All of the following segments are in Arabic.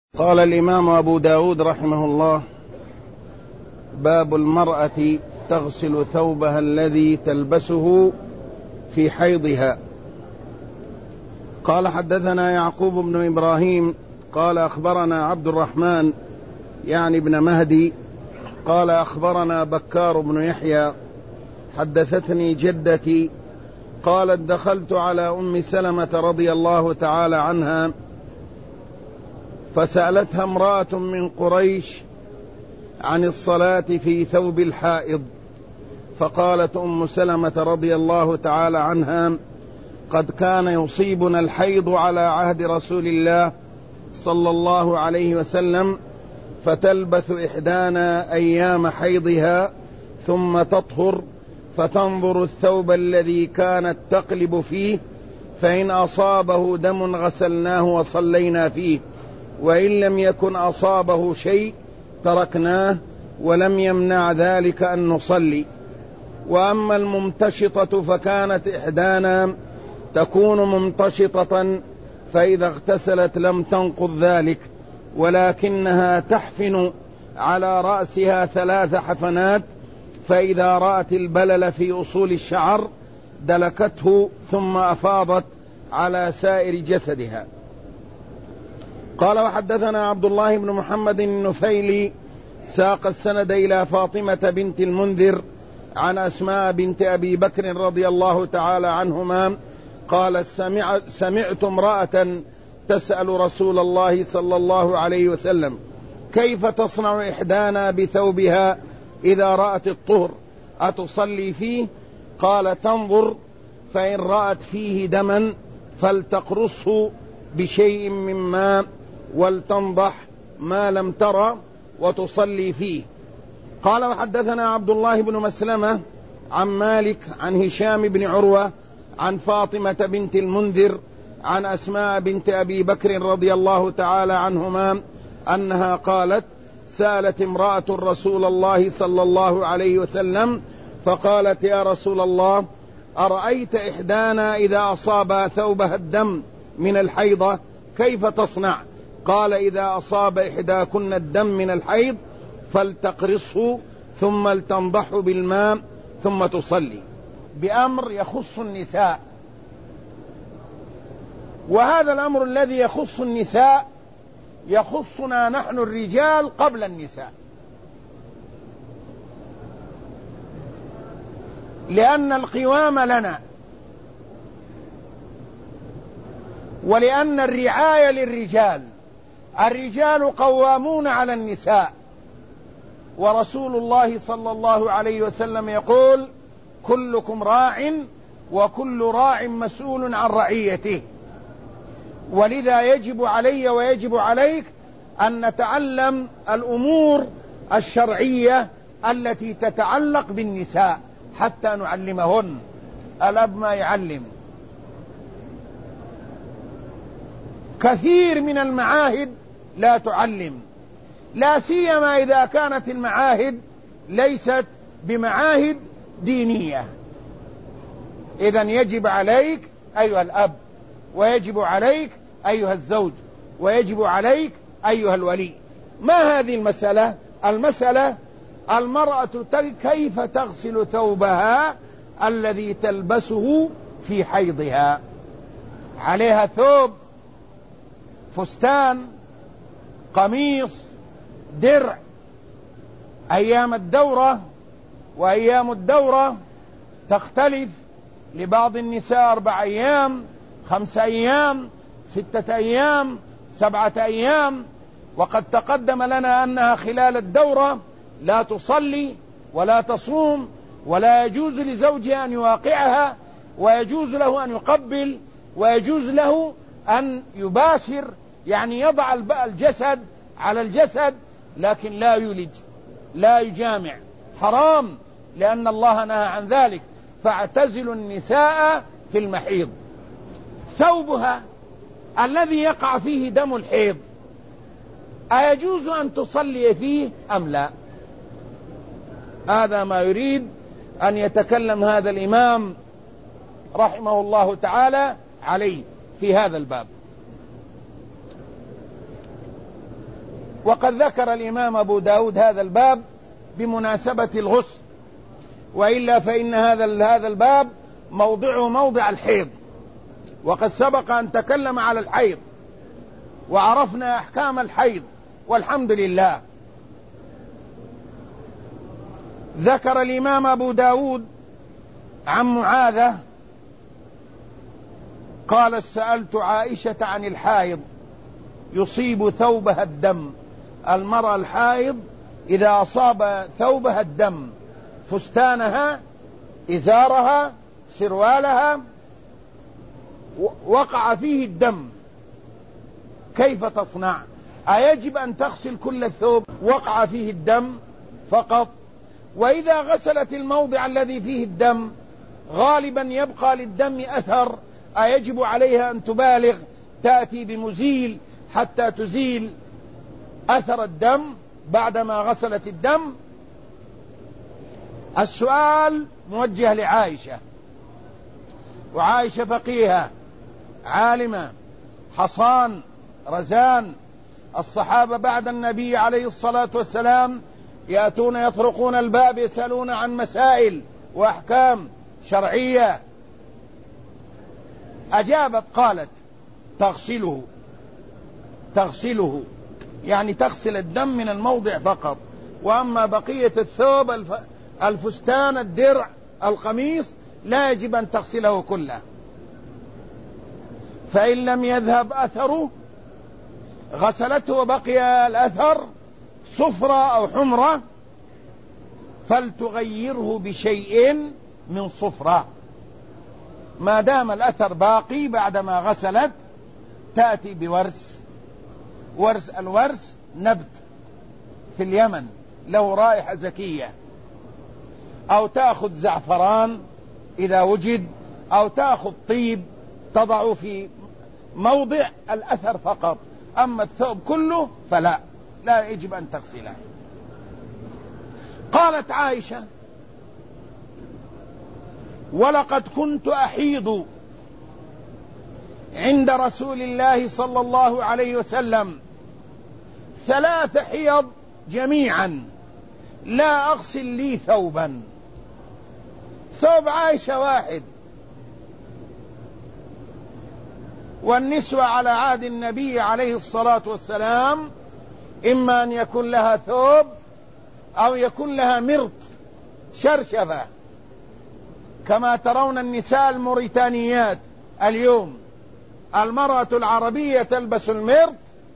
قال الإمام أبو داود رحمه الله: باب المرأة تغسل ثوبها الذي تلبسه في حيضها. قال: حدثنا يعقوب بن إبراهيم قال أخبرنا عبد الرحمن يعني بن مهدي قال أخبرنا بكار بن يحيى حدثتني جدتي قالت: دخلت على أم سلمة رضي الله تعالى عنها فسألتها امرأة من قريش عن الصلاة في ثوب الحائض، فقالت أم سلمة رضي الله تعالى عنها: قد كان يصيبنا الحيض على عهد رسول الله صلى الله عليه وسلم، فتلبث إحدانا أيام حيضها ثم تطهر فتنظر الثوب الذي كانت تقلب فيه، فإن أصابه دم غسلناه وصلينا فيه، وإن لم يكن أصابه شيء تركناه، ولم يمنع ذلك أن نصلي. وأما الممتشطة فكانت إحدانا تكون ممتشطة، فإذا اغتسلت لم تنقض ذلك، ولكنها تحفن على رأسها 3 حفنات، فإذا رأت البلل في أصول الشعر دلكته ثم أفاضت على سائر جسدها. قال: وحدثنا عبد الله بن محمد النفيلي ساق السند إلى فاطمة بنت المنذر عن أسماء بنت أبي بكر رضي الله تعالى عنهما قال: سمعت امرأة تسأل رسول الله صلى الله عليه وسلم: كيف تصنع إحدانا بثوبها إذا رأت الطهر، أتصلي فيه؟ قال: تنظر، فإن رأت فيه دما فلتقرصه بشيء من ماء ولتنضح ما لم ترى وتصلي فيه. قال: وحدثنا عبد الله بن مسلمة عن مالك عن هشام بن عروة عن فاطمة بنت المنذر عن أسماء بنت أبي بكر رضي الله تعالى عنهما أنها قالت: سألت امرأة رسول الله صلى الله عليه وسلم فقالت: يا رسول الله، أرأيت إحدانا إذا أصاب ثوبها الدم من الحيضة كيف تصنع؟ قال: إذا أصاب إحداكن الدم من الحيض فلتقرصه ثم لتنضحه بالماء ثم تصلي. بأمر يخص النساء، وهذا الأمر الذي يخص النساء يخصنا نحن الرجال قبل النساء، لأن القوام لنا، ولأن الرعاية للرجال. الرجال قوامون على النساء، ورسول الله صلى الله عليه وسلم يقول: كلكم راع وكل راع مسؤول عن رعيته. ولذا يجب علي ويجب عليك أن نتعلم الأمور الشرعية التي تتعلق بالنساء حتى نعلمهن. الأب ما يعلم. كثير من المعاهد لا تعلم، لا سيما إذا كانت المعاهد ليست بمعاهد دينية. إذن يجب عليك أيها الأب، ويجب عليك أيها الزوج، ويجب عليك أيها الولي. ما هذه المسألة؟ المسألة المرأة كيف تغسل ثوبها الذي تلبسه في حيضها. عليها ثوب، فستان، قميص، درع. أيام الدورة وأيام الدورة تختلف، لبعض النساء 4 أيام، 5 أيام، 6 أيام، 7 أيام. وقد تقدم لنا أنها خلال الدورة لا تصلي ولا تصوم، ولا يجوز لزوجها أن يواقعها، ويجوز له أن يقبل، ويجوز له أن يباشر، يعني يضع الجسد على الجسد، لكن لا يلج، لا يجامع، حرام، لأن الله نهى عن ذلك. فاعتزلوا النساء في المحيض. ثوبها الذي يقع فيه دم الحيض أيجوز أن تصلي فيه أم لا؟ هذا ما يريد أن يتكلم هذا الإمام رحمه الله تعالى عليه في هذا الباب. وقد ذكر الإمام أبو داود هذا الباب بمناسبة الغسل، وإلا فإن هذا الباب موضعه موضع الحيض، وقد سبق أن تكلم على الحيض وعرفنا أحكام الحيض والحمد لله. ذكر الإمام أبو داود عن معاذة قال: سألت عائشة عن الحائض يصيب ثوبها الدم. المرأة الحائض إذا أصاب ثوبها الدم، فستانها، إزارها، سروالها، وقع فيه الدم، كيف تصنع؟ أيجب أن تغسل كل الثوب وقع فيه الدم فقط؟ وإذا غسلت الموضع الذي فيه الدم غالبا يبقى للدم أثر، أيجب عليها أن تبالغ تأتي بمزيل حتى تزيل أثر الدم بعدما غسلت الدم؟ السؤال موجه لعائشة، وعائشة فقيهة عالمة حصان رزان. الصحابة بعد النبي عليه الصلاة والسلام يأتون يطرقون الباب يسألون عن مسائل وأحكام شرعية. أجابت قالت: تغسله، يعني تغسل الدم من الموضع فقط، وأما بقية الثوب، الفستان، الدرع، القميص، لا يجب أن تغسله كله. فإن لم يذهب أثره غسلته وبقي الأثر صفرة أو حمرة فلتغيره بشيء من صفرة. ما دام الأثر باقي بعدما غسلت تأتي بورس. الورس نبت في اليمن له رائحة زكية، أو تأخذ زعفران إذا وجد، أو تأخذ طيب تضع في موضع الأثر فقط، أما الثوب كله لا يجب أن تغسله. قالت عائشة: ولقد كنت أحيض عند رسول الله صلى الله عليه وسلم 3 حيض جميعا لا أغسل لي ثوبا. ثوب عائشة واحد، والنسوة على عهد النبي عليه الصلاة والسلام إما أن يكون لها ثوب أو يكون لها مرط شرشفة، كما ترون النساء الموريتانيات اليوم. المرأة العربية تلبس المرط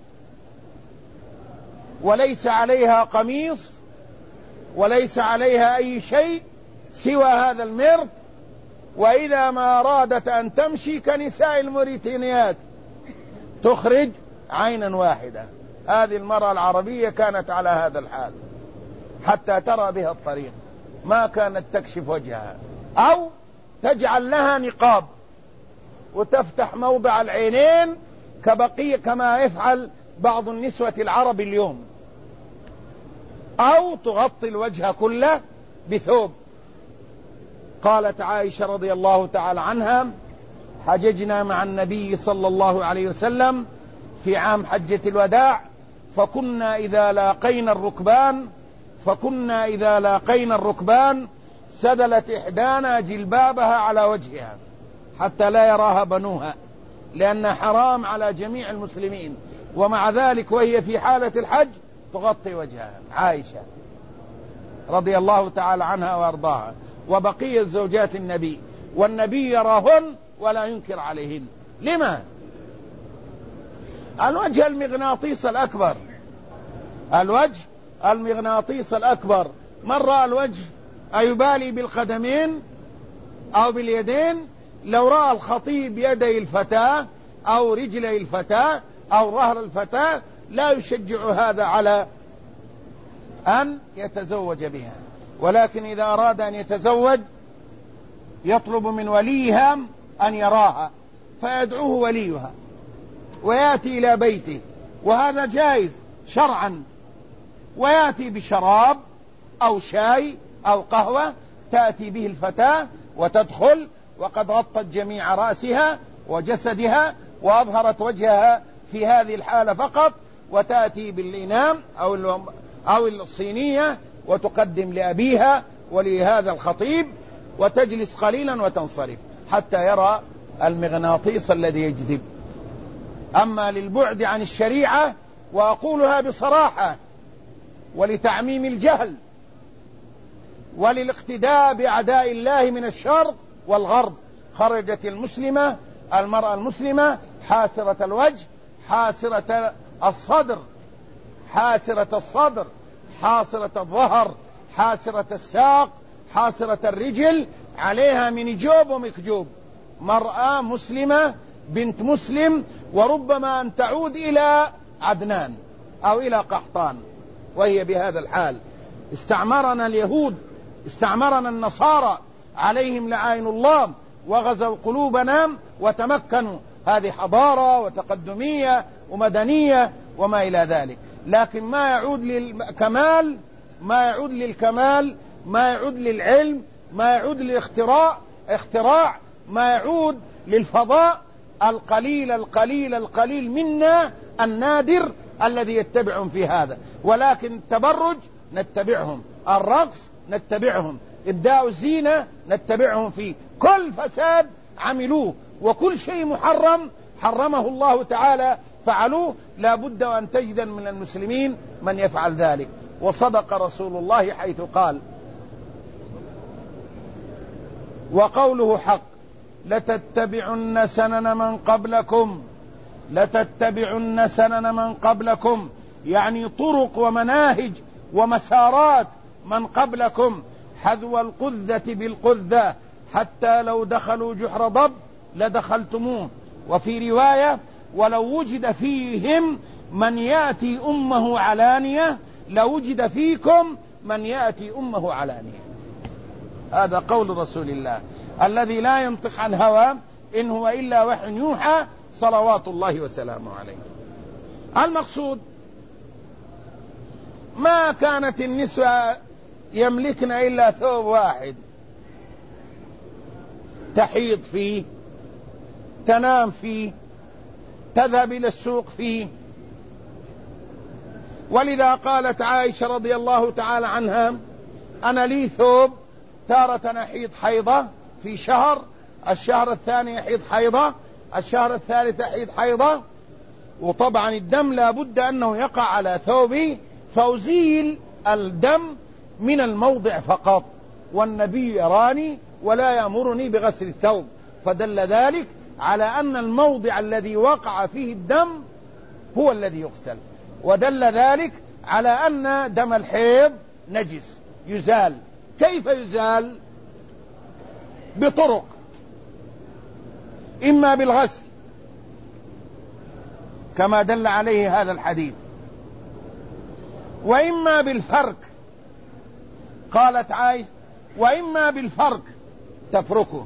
وليس عليها قميص وليس عليها أي شيء سوى هذا المرط، وإذا ما أرادت أن تمشي كنساء الموريتانيات تخرج عينا واحدة. هذه المرأة العربية كانت على هذا الحال حتى ترى بها الطريق، ما كانت تكشف وجهها، أو تجعل لها نقاب وتفتح موضع العينين كما يفعل بعض النسوة العرب اليوم، أو تغطي الوجه كله بثوب. قالت عائشة رضي الله تعالى عنها: حججنا مع النبي صلى الله عليه وسلم في عام حجة الوداع، فكنا إذا لاقينا الركبان سدلت إحدانا جلبابها على وجهها حتى لا يراها بنوها، لأن حرام على جميع المسلمين، ومع ذلك وهي في حالة الحج تغطي وجهها. عائشة رضي الله تعالى عنها وأرضاها، وبقية زوجات النبي، والنبي يراهن ولا ينكر عليهن. لما؟ الوجه المغناطيس الأكبر، الوجه المغناطيس الأكبر. من رأى الوجه أيبالي بالقدمين أو باليدين؟ لو رأى الخطيب يدي الفتاة أو رجلي الفتاة أو ظهر الفتاة لا يشجع هذا على أن يتزوج بها، ولكن إذا أراد أن يتزوج يطلب من وليها أن يراها، فيدعوه وليها ويأتي إلى بيته، وهذا جائز شرعا، ويأتي بشراب أو شاي أو قهوة تأتي به الفتاة وتدخل وقد غطت جميع رأسها وجسدها وأظهرت وجهها في هذه الحالة فقط، وتأتي بالإنام أو الصينية وتقدم لأبيها ولهذا الخطيب وتجلس قليلا وتنصرف حتى يرى المغناطيس الذي يجذب. أما للبعد عن الشريعة، وأقولها بصراحة ولتعميم الجهل وللاقتداء بأعداء الله من الشرق والغرب، خرجت المرأة المسلمة حاسرة الوجه، حاسرة الصدر، حاسرة الظهر، حاسرة الساق، حاسرة الرجل، عليها منجوب ومكجوب. مرأة مسلمة بنت مسلم، وربما أن تعود إلى عدنان أو إلى قحطان وهي بهذا الحال. استعمرنا اليهود، استعمرنا النصارى عليهم لعائن الله، وغزوا قلوبنا وتمكنوا. هذه حضارة وتقدمية ومدنية وما إلى ذلك، لكن ما يعود للكمال، ما يعود للكمال، ما يعود للعلم، ما يعود للاختراع، ما يعود للفضاء القليل منا النادر الذي يتبعهم في هذا. ولكن التبرج نتبعهم، الرقص نتبعهم، إبداء الزينة نتبعهم فيه، كل فساد عملوه، وكل شيء محرم حرمه الله تعالى فعلوه. لا بد أن تجد من المسلمين من يفعل ذلك. وصدق رسول الله حيث قال، وقوله حق: لتتبعن سنن من قبلكم، لتتبعن سنن من قبلكم، يعني طرق ومناهج ومسارات من قبلكم، حذو القذة بالقذة، حتى لو دخلوا جحر ضب لدخلتموه. وفي رواية: ولو وجد فيهم من يأتي أمه علانية لوجد فيكم من يأتي أمه علانية. هذا قول رسول الله الذي لا ينطق عن هوى، إن هو إلا وحي يوحى، صلوات الله وسلامه عليه. المقصود ما كانت النسوة يملكن إلا ثوب واحد تحيض فيه، تنام فيه، تذهب إلى السوق فيه. ولذا قالت عائشة رضي الله تعالى عنها: أنا لي ثوب، تارة أحيض حيضة في شهر، الشهر الثاني أحيض حيضة، الشهر الثالث أحيض حيضة. وطبعا الدم لا بد أنه يقع على ثوبي، فأزيل الدم من الموضع فقط، والنبي يراني ولا يأمرني بغسل الثوب، فدل ذلك على أن الموضع الذي وقع فيه الدم هو الذي يغسل، ودل ذلك على أن دم الحيض نجس يزال. كيف يزال؟ بطرق، إما بالغسل كما دل عليه هذا الحديث، وإما بالفرك، قالت عائشة: وإما بالفرك تفركه،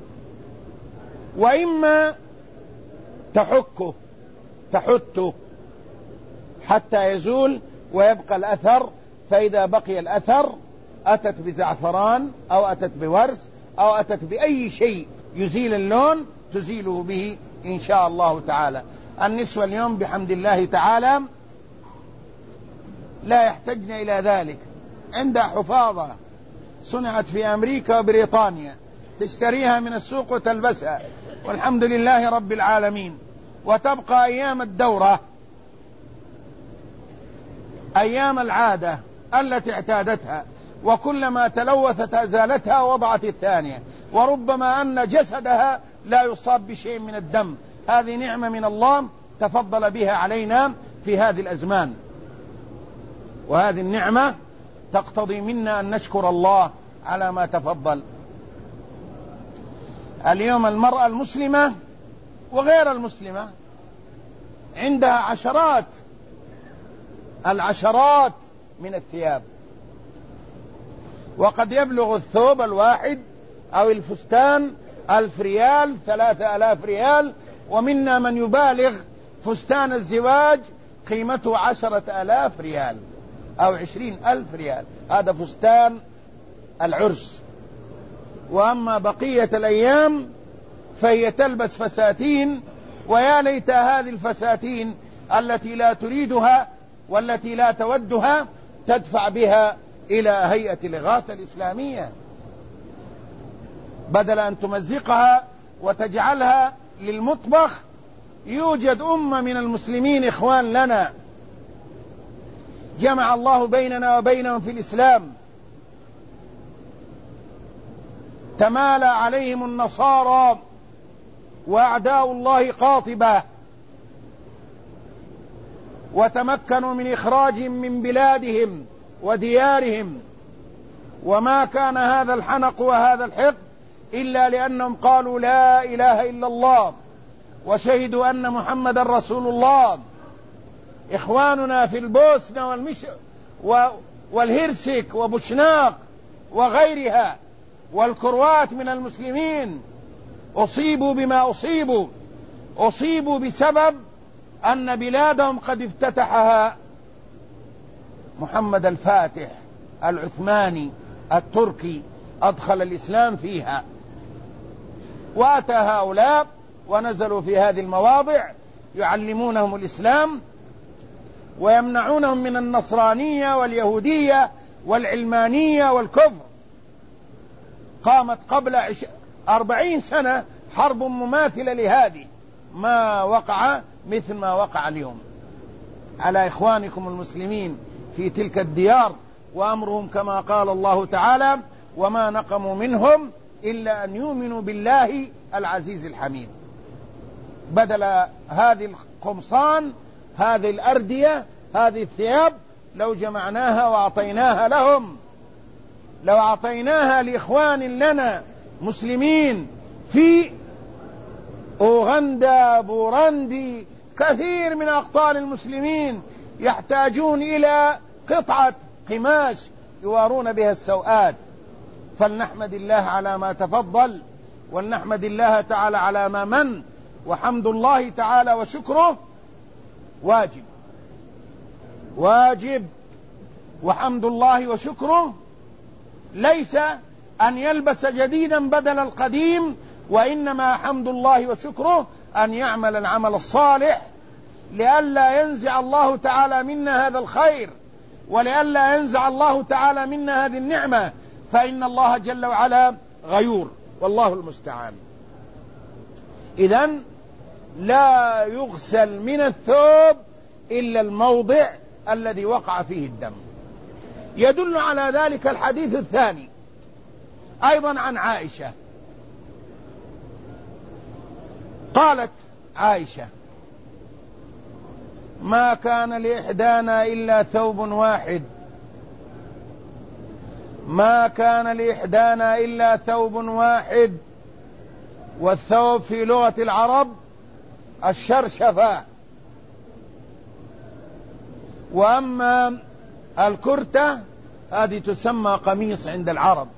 وإما تحته حتى يزول ويبقى الأثر. فإذا بقي الأثر أتت بزعفران أو أتت بورس أو أتت بأي شيء يزيل اللون تزيله به إن شاء الله تعالى. النسوة اليوم بحمد الله تعالى لا يحتاجن إلى ذلك، عندها حفاظة صنعت في أمريكا وبريطانيا، تشتريها من السوق وتلبسها، والحمد لله رب العالمين. وتبقى أيام الدورة، أيام العادة التي اعتادتها، وكلما تلوثت أزالتها وضعت الثانية، وربما أن جسدها لا يصاب بشيء من الدم. هذه نعمة من الله تفضل بها علينا في هذه الأزمان، وهذه النعمة تقتضي منا أن نشكر الله على ما تفضل. اليوم المرأة المسلمة وغير المسلمة عندها العشرات من الثياب، وقد يبلغ الثوب الواحد أو الفستان 1000 ريال، 3000 ريال، ومنا من يبالغ فستان الزواج قيمته 10,000 ريال أو 20,000 ريال، هذا فستان العرس. وأما بقية الأيام فهي تلبس فساتين، ويا ليت هذه الفساتين التي لا تريدها والتي لا تودها تدفع بها إلى هيئة الإغاثة الإسلامية، بدل أن تمزقها وتجعلها للمطبخ. يوجد أمة من المسلمين إخوان لنا جمع الله بيننا وبينهم في الإسلام، تمالى عليهم النصارى وأعداء الله قاطبة، وتمكنوا من إخراجهم من بلادهم وديارهم، وما كان هذا الحنق وهذا الحقد إلا لأنهم قالوا لا إله إلا الله وشهدوا أن محمد رسول الله. إخواننا في البوسنة والهرسك وبوشناق وغيرها والكروات من المسلمين أصيبوا بما أصيبوا بسبب أن بلادهم قد افتتحها محمد الفاتح العثماني التركي، أدخل الإسلام فيها، وأتى هؤلاء ونزلوا في هذه المواضع يعلمونهم الإسلام ويمنعونهم من النصرانية واليهودية والعلمانية والكفر. قامت قبل 40 سنة حرب مماثلة لهذه، ما وقع مثل ما وقع اليوم على إخوانكم المسلمين في تلك الديار، وأمرهم كما قال الله تعالى: وما نقموا منهم إلا أن يؤمنوا بالله العزيز الحميد. بدل هذه القمصان، هذه الأردية، هذه الثياب، لو جمعناها وأعطيناها لهم، لو أعطيناها لإخوان لنا مسلمين في أوغندا، بوراندي، كثير من أقطار المسلمين يحتاجون إلى قطعة قماش يوارون بها السوءات. فلنحمد الله على ما تفضل، ولنحمد الله تعالى على ما من، وحمد الله تعالى وشكره واجب، وحمد الله وشكره ليس أن يلبس جديدا بدل القديم، وإنما حمد الله وشكره أن يعمل العمل الصالح لئلا ينزع الله تعالى منا هذا الخير، ولئلا ينزع الله تعالى منا هذه النعمة، فإن الله جل وعلا غيور، والله المستعان. إذن لا يغسل من الثوب إلا الموضع الذي وقع فيه الدم. يدل على ذلك الحديث الثاني أيضا عن عائشة. قالت عائشة: ما كان لإحدانا إلا ثوب واحد، ما كان لإحدانا إلا ثوب واحد، والثوب في لغة العرب الشرشفة، وأما الكرتة هذه تسمى قميص عند العرب،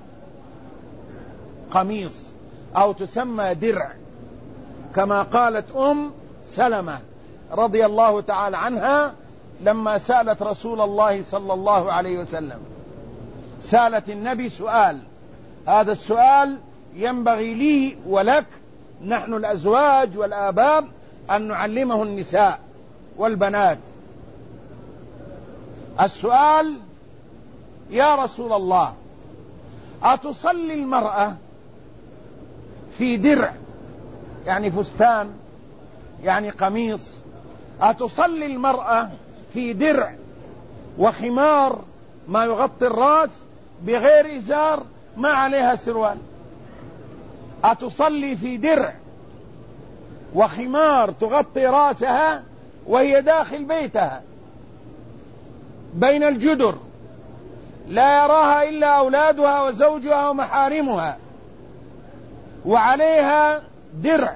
قميص، أو تسمى درع، كما قالت سلمة رضي الله تعالى عنها لما سألت رسول الله صلى الله عليه وسلم، سألت النبي سؤال، هذا السؤال ينبغي لي ولك نحن الأزواج والآباء أن نعلمه النساء والبنات. السؤال: يا رسول الله، أتصلي المرأة في درع، يعني فستان، يعني قميص، أتصلي المرأة في درع وخمار ما يغطي الرأس بغير إزار ما عليها سروال؟ أتصلي في درع وخمار تغطي رأسها وهي داخل بيتها بين الجدر لا يراها إلا أولادها وزوجها ومحارمها، وعليها درع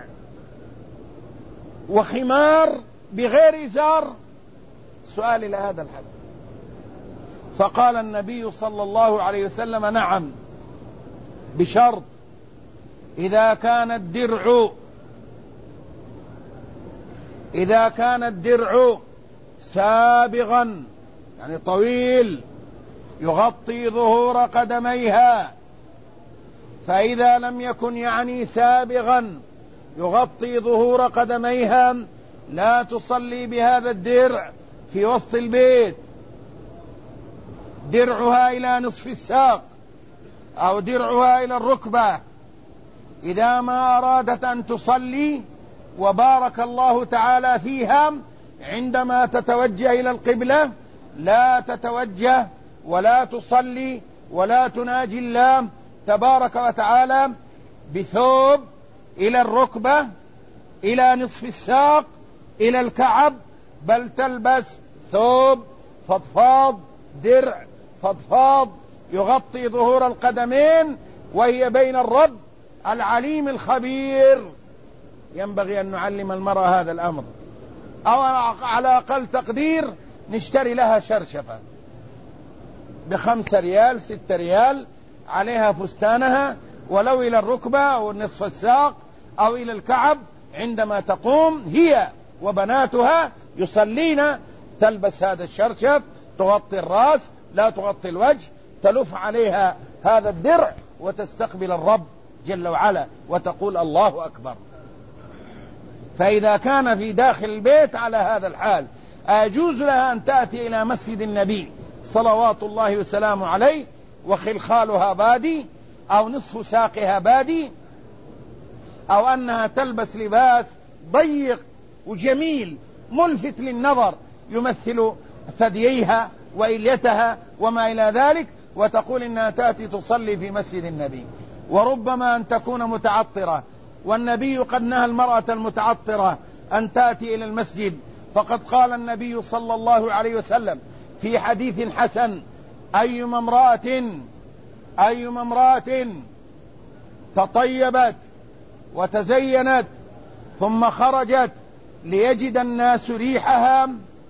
وخمار بغير إزار؟ سؤال إلى هذا الحد. فقال النبي صلى الله عليه وسلم: نعم، بشرط إذا كان الدرع سابغا، يعني طويل يغطي ظهور قدميها، فإذا لم يكن يعني سابغا يغطي ظهور قدميها لا تصلي بهذا الدرع في وسط البيت درعها إلى نصف الساق أو درعها إلى الركبة، إذا ما أرادت أن تصلي وبارك الله تعالى فيها عندما تتوجه إلى القبلة لا تتوجه ولا تصلي ولا تناجي الله تبارك وتعالى بثوب إلى الركبة إلى نصف الساق إلى الكعب، بل تلبس ثوب فضفاض، درع فضفاض يغطي ظهور القدمين، وهي بين الرب العليم الخبير. ينبغي أن نعلم المرأة هذا الأمر، أو على أقل تقدير نشتري لها شرشفة ب5 ريال 6 ريال عليها فستانها، ولو إلى الركبة أو نصف الساق أو إلى الكعب، عندما تقوم هي وبناتها يصلين تلبس هذا الشرشف، تغطي الرأس لا تغطي الوجه، تلف عليها هذا الدرع وتستقبل الرب جل وعلا وتقول الله أكبر. فإذا كان في داخل البيت على هذا الحال أجوز لها أن تأتي إلى مسجد النبي صلوات الله وسلامه عليه وخلخالها بادي أو نصف ساقها بادي، أو أنها تلبس لباس ضيق وجميل ملفت للنظر يمثل ثدييها وإليتها وما إلى ذلك، وتقول إنها تأتي تصلي في مسجد النبي. وربما أن تكون متعطرة، والنبي قد نهى المرأة المتعطرة أن تأتي إلى المسجد، فقد قال النبي صلى الله عليه وسلم في حديث حسن: أيما امرأة تطيبت وتزينت ثم خرجت ليجد الناس ريحها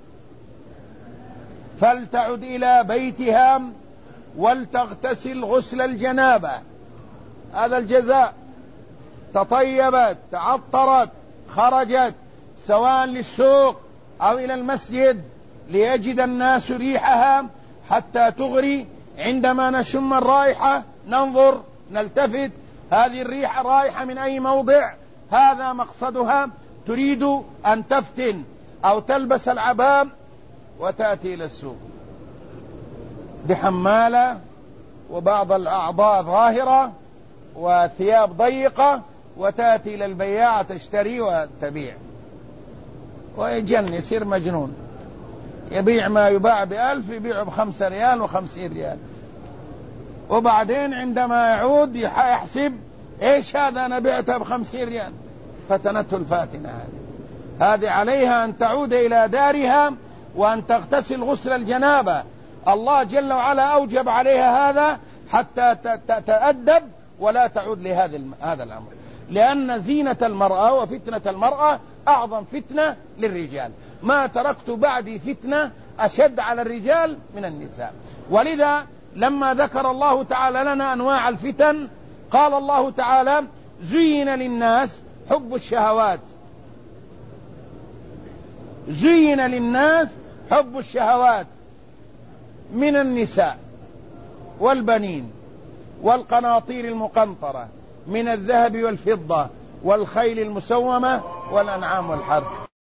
فلتعد إلى بيتها ولتغتسل غسل الجنابة. هذا الجزاء. تطيبت، تعطرت، خرجت سواء للسوق أو إلى المسجد ليجد الناس ريحها حتى تغري، عندما نشم الرائحة ننظر نلتفت، هذه الريحة رائحة من أي موضع، هذا مقصدها، تريد أن تفتن أو تلبس العباء وتأتي إلى السوق بحمالة وبعض الأعضاء ظاهرة وثياب ضيقة، وتأتي إلى البياع تشتري وتبيع، ويجن يصير مجنون، يبيع ما يباع ب1000 يبيعه ب5 ريال و50 ريال، وبعدين عندما يعود يحسب ايش هذا انا بعته ب50 ريال. فتنته الفاتنة هذه عليها أن تعود إلى دارها وأن تغتسل غسل الجنابة. الله جل وعلا أوجب عليها هذا حتى تتأدب ولا تعود لهذا الأمر، لأن زينة المرأة وفتنة المرأة أعظم فتنة للرجال. ما تركت بعدي فتنة أشد على الرجال من النساء. ولذا لما ذكر الله تعالى لنا أنواع الفتن قال الله تعالى: زين للناس حب الشهوات، زين للناس حب الشهوات من النساء والبنين والقناطير المقنطرة من الذهب والفضة والخيل المسومة والأنعام والحرث.